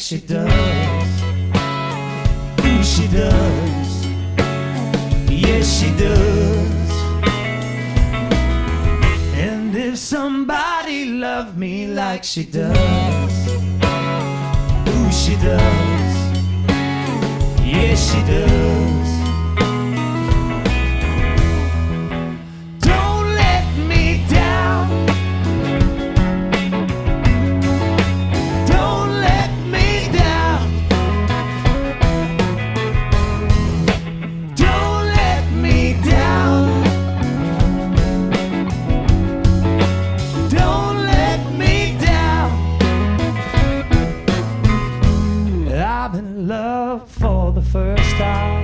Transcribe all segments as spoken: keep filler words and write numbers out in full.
she does. Ooh, she does. Yes, she does. And if somebody loved me like she does, ooh, she does. Yes, she does. Don't let me down. Don't let me down. Don't let me down. Don't let me down. I'm in love for the first time.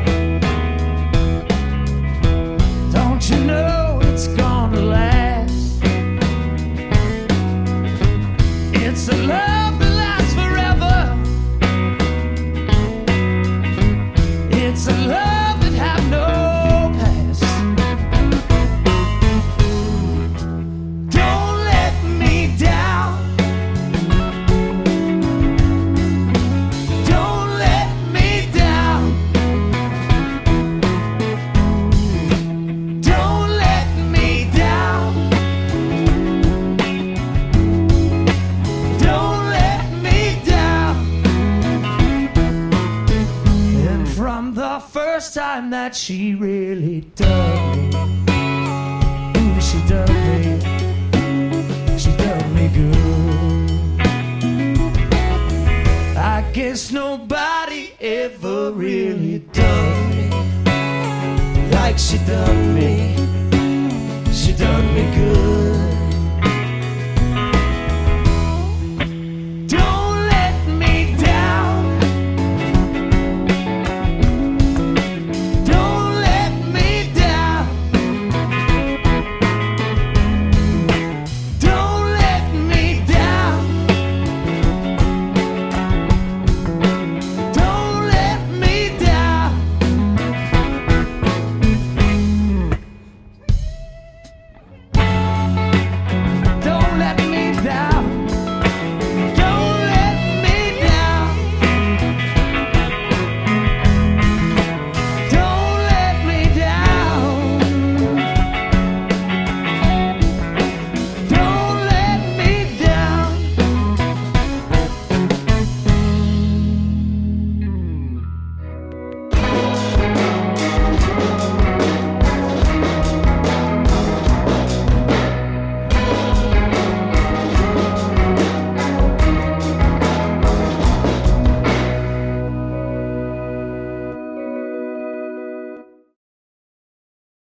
Don't you know it's gonna last? It's a love that lasts forever. It's a love that have no past. Don't let me down. Don't let me down. Don't let me down. Don't let me down. And from the first time that she really dug me, ooh, she dug me, she dug me good. I guess nobody ever really dug me like she dug me. She dug me good.